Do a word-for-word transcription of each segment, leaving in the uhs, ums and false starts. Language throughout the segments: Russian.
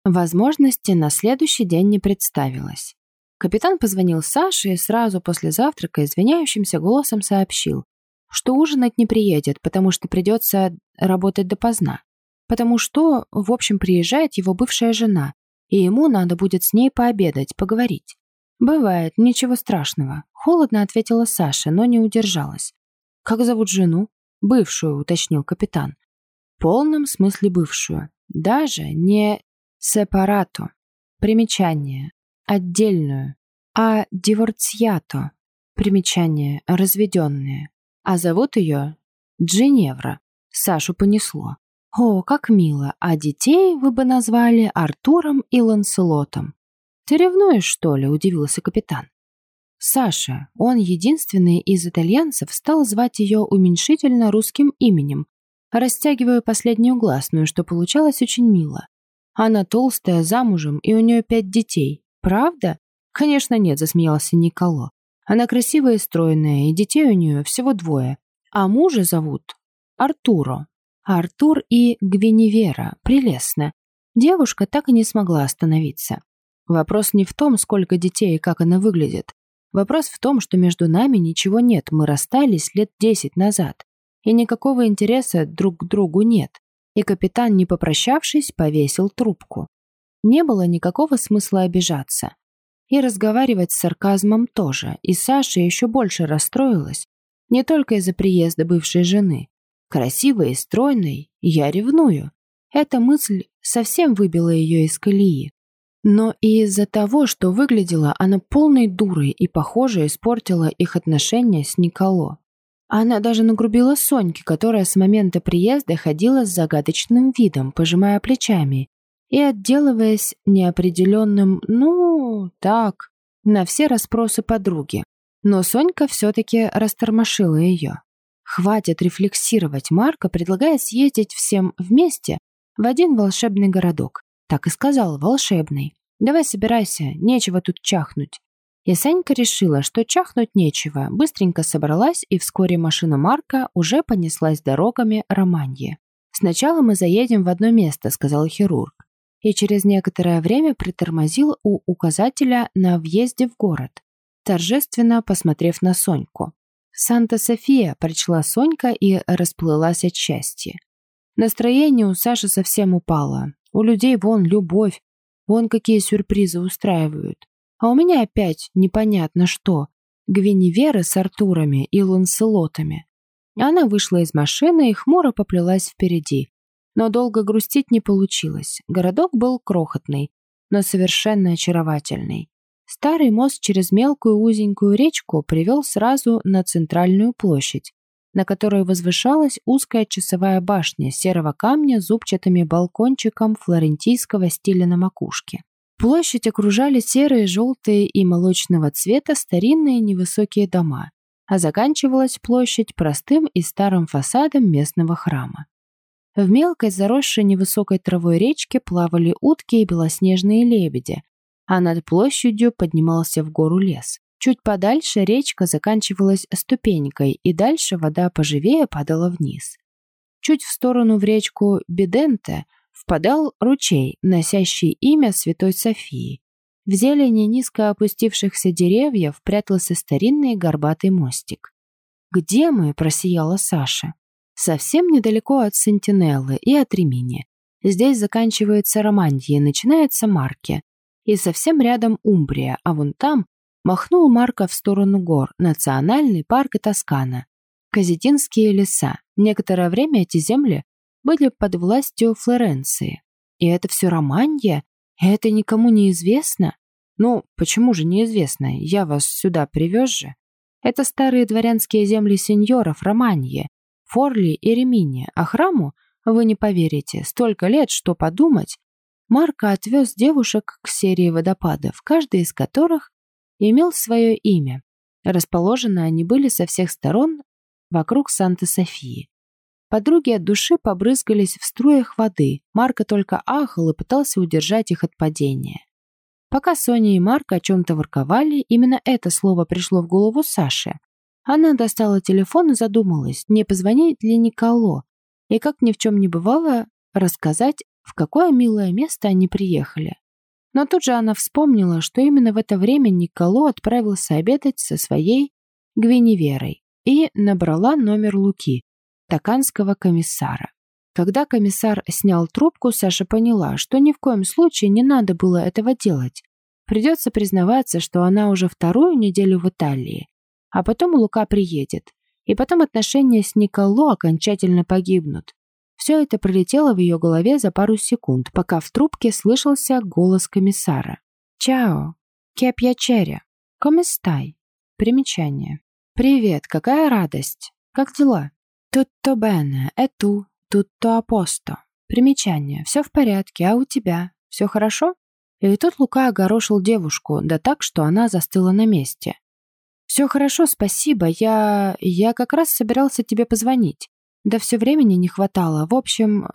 Возможности на следующий день не представилось. Капитан позвонил Саше и сразу после завтрака извиняющимся голосом сообщил, что ужинать не приедет, потому что придется работать допоздна. Потому что, в общем, приезжает его бывшая жена, и ему надо будет с ней пообедать, поговорить. «Бывает, ничего страшного», — холодно ответила Саша, но не удержалась. «Как зовут жену?» «Бывшую», — уточнил капитан. В полном смысле бывшую. Даже не сепарато. Примечание. Отдельную. А диворциато. Примечание. Разведенные. А зовут ее Джиневра. Сашу понесло. О, как мило. А детей вы бы назвали Артуром и Ланселотом. Ты ревнуешь, что ли? Удивился капитан. Саша, он единственный из итальянцев, стал звать ее уменьшительно русским именем, растягивая последнюю гласную, что получалось очень мило. Она толстая, замужем, и у нее пять детей. Правда? Конечно нет, засмеялся Николо. Она красивая и стройная, и детей у нее всего двое. А мужа зовут Артуро. Артур и Гвиневера. Прелестно. Девушка так и не смогла остановиться. Вопрос не в том, сколько детей и как она выглядит. Вопрос в том, что между нами ничего нет, мы расстались лет десять назад, и никакого интереса друг к другу нет. И капитан, не попрощавшись, повесил трубку. Не было никакого смысла обижаться. И разговаривать с сарказмом тоже, и Саша еще больше расстроилась, не только из-за приезда бывшей жены. Красивой и стройной я ревную. Эта мысль совсем выбила ее из колеи. Но и из-за того, что выглядела она полной дурой и, похоже, испортила их отношения с Николо. Она даже нагрубила Соньке, которая с момента приезда ходила с загадочным видом, пожимая плечами и отделываясь неопределенным «ну, так», на все расспросы подруги. Но Сонька все-таки растормошила ее. Хватит рефлексировать, Марко предлагает съездить всем вместе в один волшебный городок. Так и сказал, волшебный. Давай собирайся, нечего тут чахнуть. И Санька решила, что чахнуть нечего, быстренько собралась, и вскоре машина Марка уже понеслась дорогами Романьи. «Сначала мы заедем в одно место», — сказал хирург, и через некоторое время притормозил у указателя на въезде в город, торжественно посмотрев на Соньку. «Санта-София», — прочла Сонька и расплылась от счастья. Настроение у Саши совсем упало. У людей вон любовь, вон какие сюрпризы устраивают. А у меня опять непонятно что. Гвиневера с Артурами и Ланселотами. Она вышла из машины и хмуро поплелась впереди. Но долго грустить не получилось. Городок был крохотный, но совершенно очаровательный. Старый мост через мелкую узенькую речку привел сразу на центральную площадь, на которой возвышалась узкая часовая башня серого камня с зубчатым балкончиком флорентийского стиля на макушке. Площадь окружали серые, желтые и молочного цвета старинные невысокие дома, а заканчивалась площадь простым и старым фасадом местного храма. В мелкой, заросшей невысокой травой речке плавали утки и белоснежные лебеди, а над площадью поднимался в гору лес. Чуть подальше речка заканчивалась ступенькой, и дальше вода поживее падала вниз. Чуть в сторону в речку Биденте впадал ручей, носящий имя Святой Софии. В зелени низко опустившихся деревьев прятался старинный горбатый мостик. «Где мы?» – просияла Саша. «Совсем недалеко от Сентинеллы и от Римини. Здесь заканчивается Романья и начинается Марке. И совсем рядом Умбрия, а вон там махнул Марко в сторону гор, национальный парк и Тоскана, Казетинские леса. Некоторое время эти земли были под властью Флоренции. И это все Романья? И это никому не известно? Ну, почему же неизвестно? Я вас сюда привез же. Это старые дворянские земли сеньоров Романьи, Форли и Римини, а храму, вы не поверите, столько лет, что подумать. Марко отвез девушек к серии водопадов, каждый из которых имел свое имя. Расположены они были со всех сторон вокруг Санта-Софии. Подруги от души побрызгались в струях воды. Марко только ахал и пытался удержать их от падения. Пока Соня и Марко о чем-то ворковали, именно это слово пришло в голову Саше. Она достала телефон и задумалась, не позвонить ли Николо, и, как ни в чем не бывало, рассказать в какое милое место они приехали. Но тут же она вспомнила, что именно в это время Николо отправился обедать со своей Гвиневерой и набрала номер Луки, токанского комиссара. Когда комиссар снял трубку, Саша поняла, что ни в коем случае не надо было этого делать. Придется признаваться, что она уже вторую неделю в Италии, а потом Лука приедет, и потом отношения с Николо окончательно погибнут. Все это пролетело в ее голове за пару секунд, пока в трубке слышался голос комиссара. «Чао, ке пьячере, come stai?» Примечание. «Привет, какая радость! Как дела?» «Tutto bene, e tu? Tutto a posto?» Примечание. «Все в порядке, а у тебя? Все хорошо?» И тут Лука огорошил девушку, да так, что она застыла на месте. «Все хорошо, спасибо, я... я как раз собирался тебе позвонить. Да все времени не хватало. В общем...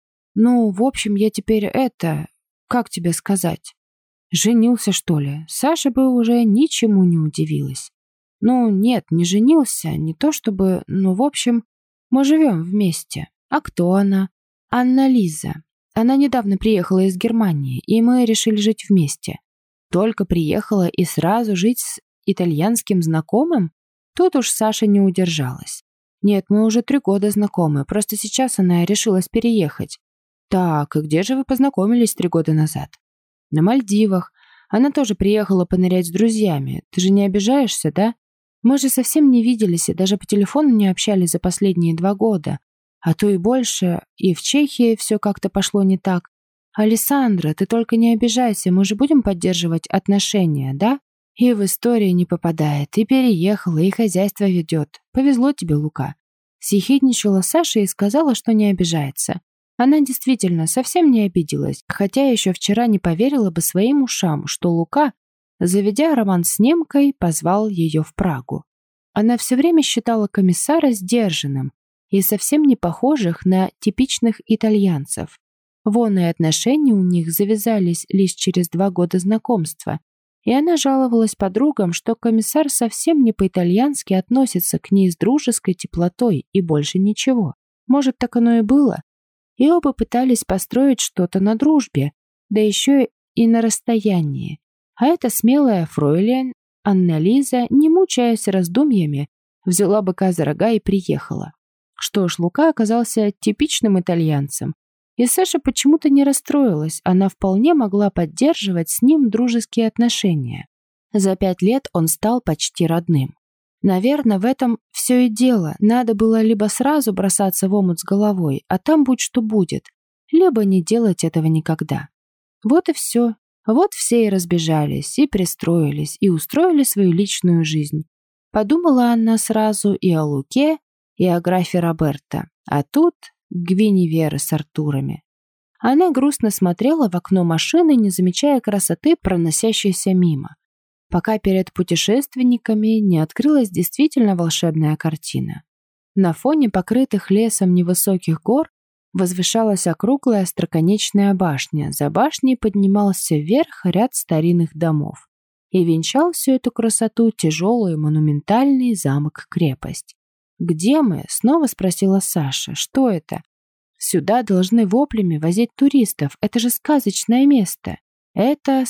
Ну, в общем, я теперь это... Как тебе сказать? Женился, что ли?» Саша бы уже ничему не удивилась. «Ну, нет, не женился, не то чтобы... Ну, в общем, мы живем вместе. А кто она?» «Анна-Лиза. Она недавно приехала из Германии, и мы решили жить вместе. Только приехала и сразу жить с итальянским знакомым?» Тут уж Саша не удержалась. «Нет, мы уже три года знакомы, просто сейчас она решилась переехать». «Так, и где же вы познакомились три года назад?» «На Мальдивах. Она тоже приехала понырять с друзьями. Ты же не обижаешься, да? Мы же совсем не виделись и даже по телефону не общались за последние два года. А то и больше. И в Чехии все как-то пошло не так. Алессандра, ты только не обижайся, мы же будем поддерживать отношения, да? И в историю не попадает, и переехала, и хозяйство ведет. Повезло тебе, Лука». Съехидничала Саша и сказала, что не обижается. Она действительно совсем не обиделась, хотя еще вчера не поверила бы своим ушам, что Лука, заведя роман с немкой, позвал ее в Прагу. Она все время считала комиссара сдержанным и совсем не похожих на типичных итальянцев. Вон и отношения у них завязались лишь через два года знакомства, и она жаловалась подругам, что комиссар совсем не по-итальянски относится к ней с дружеской теплотой и больше ничего. Может, так оно и было? И оба пытались построить что-то на дружбе, да еще и на расстоянии. А эта смелая фройлен Анна-Лиза, не мучаясь раздумьями, взяла быка за рога и приехала. Что ж, Лука оказался типичным итальянцем, и Саша почему-то не расстроилась, она вполне могла поддерживать с ним дружеские отношения. За пять лет он стал почти родным. Наверное, в этом все и дело. Надо было либо сразу бросаться в омут с головой, а там будь что будет, либо не делать этого никогда. Вот и все. Вот все и разбежались, и пристроились, и устроили свою личную жизнь. Подумала она сразу и о Луке, и о графе Роберто. А тут Гвиневера с Артурами. Она грустно смотрела в окно машины, не замечая красоты, проносящейся мимо, пока перед путешественниками не открылась действительно волшебная картина. На фоне покрытых лесом невысоких гор возвышалась округлая остроконечная башня. За башней поднимался вверх ряд старинных домов. И венчал всю эту красоту тяжелый монументальный замок-крепость. «Где мы?» — снова спросила Саша. «Что это?» «Сюда должны воплями возить туристов. Это же сказочное место. Это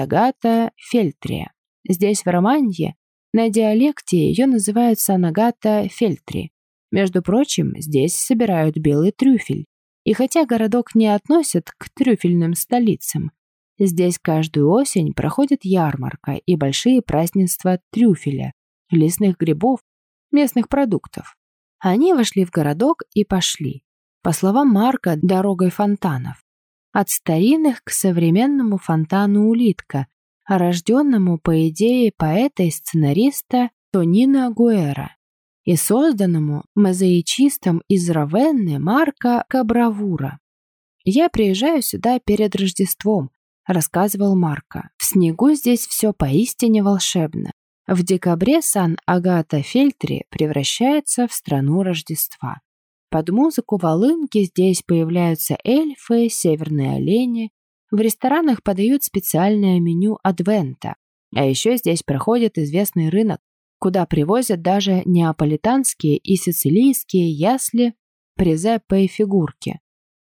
Сант'Агата-Фельтрия. Здесь, в Романье, на диалекте ее называют Сан-Агата-Фельтри. Между прочим, здесь собирают белый трюфель. И хотя городок не относят к трюфельным столицам, здесь каждую осень проходит ярмарка и большие празднества трюфеля, лесных грибов, местных продуктов. Они вошли в городок и пошли, по словам Марка, дорогой фонтанов. От старинных к современному фонтану Улитка, рожденному, по идее, поэта и сценариста Тонино Гуэра, и созданному мозаичистом из Равенны Марко Кабравура. «Я приезжаю сюда перед Рождеством», — рассказывал Марко. «В снегу здесь все поистине волшебно. В декабре Сан-Агата-Фельтри превращается в страну Рождества. Под музыку волынки здесь появляются эльфы, северные олени. В ресторанах подают специальное меню адвента. А еще здесь проходит известный рынок, куда привозят даже неаполитанские и сицилийские ясли, презеппе и фигурки.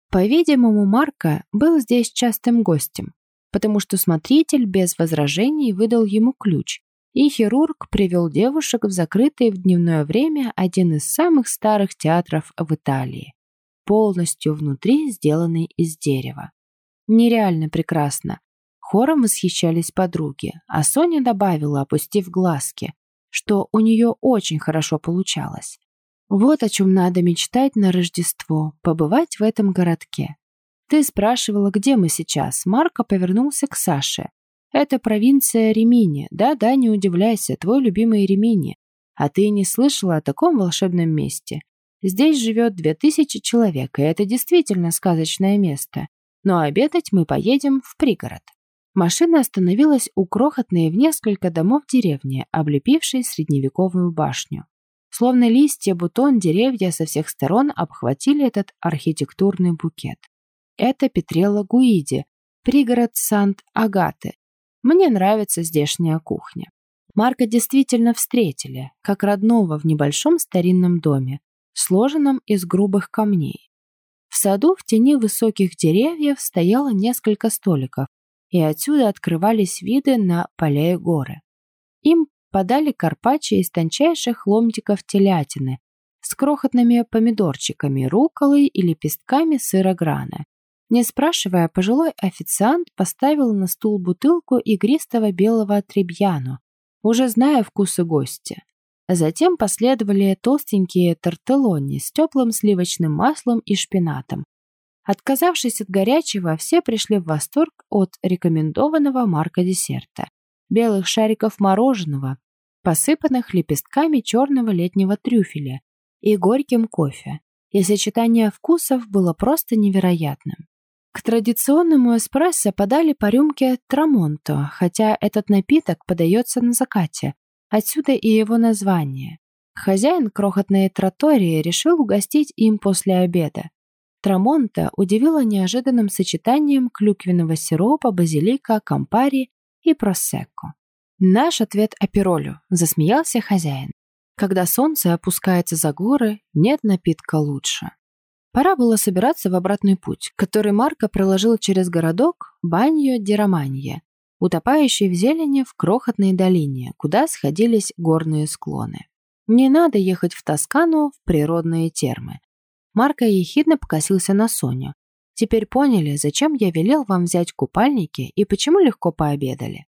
По-видимому, Марко был здесь частым гостем, потому что смотритель без возражений выдал ему ключ, и хирург привел девушек в закрытый в дневное время один из самых старых театров в Италии, полностью внутри сделанный из дерева. Нереально прекрасно. Хором восхищались подруги, а Соня добавила, опустив глазки, что у нее очень хорошо получалось. Вот о чем надо мечтать на Рождество, побывать в этом городке. Ты спрашивала, где мы сейчас. Марко повернулся к Саше. Это провинция Римини. Да-да, не удивляйся, твой любимый Римини. А ты не слышала о таком волшебном месте? Здесь живет две тысячи человек, и это действительно сказочное место. Но обедать мы поедем в пригород. Машина остановилась у крохотной в несколько домов деревни, облепившей средневековую башню. Словно листья, бутон, деревья со всех сторон обхватили этот архитектурный букет. Это Петрелло Гуиди, пригород Сант-Агаты. Мне нравится здешняя кухня. Марка действительно встретили, как родного в небольшом старинном доме, сложенном из грубых камней. В саду в тени высоких деревьев стояло несколько столиков, и отсюда открывались виды на поля и горы. Им подали карпаччо из тончайших ломтиков телятины с крохотными помидорчиками, рукколой и лепестками сыра грана. Не спрашивая, пожилой официант поставил на стул бутылку игристого белого требьяно, уже зная вкусы гостя. Затем последовали толстенькие тортеллони с теплым сливочным маслом и шпинатом. Отказавшись от горячего, все пришли в восторг от рекомендованного Марко десерта – белых шариков мороженого, посыпанных лепестками черного летнего трюфеля и горьким кофе. И сочетание вкусов было просто невероятным. К традиционному эспрессо подали по рюмке трамонто, хотя этот напиток подается на закате, отсюда и его название. Хозяин крохотной траттории решил угостить им после обеда. Трамонто удивило неожиданным сочетанием клюквенного сиропа, базилика, кампари и просекко. «Наш ответ аперолю», — засмеялся хозяин. «Когда солнце опускается за горы, нет напитка лучше». Пора было собираться в обратный путь, который Марко проложил через городок Баньо-ди-Романье, утопающий в зелени в крохотной долине, куда сходились горные склоны. Не надо ехать в Тоскану в природные термы. Марко ехидно покосился на Соню. Теперь поняли, зачем я велел вам взять купальники и почему легко пообедали.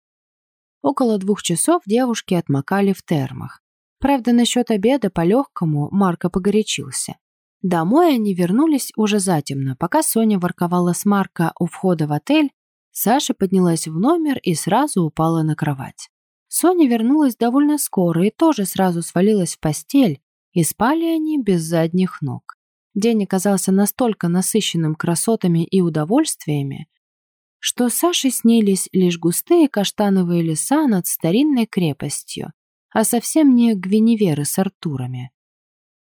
Около двух часов девушки отмокали в термах. Правда, насчет обеда по-легкому Марко погорячился. Домой они вернулись уже затемно. Пока Соня ворковала с Марко у входа в отель, Саша поднялась в номер и сразу упала на кровать. Соня вернулась довольно скоро и тоже сразу свалилась в постель, и спали они без задних ног. День оказался настолько насыщенным красотами и удовольствиями, что Саше снились лишь густые каштановые леса над старинной крепостью, а совсем не Гвиневеры с Артурами.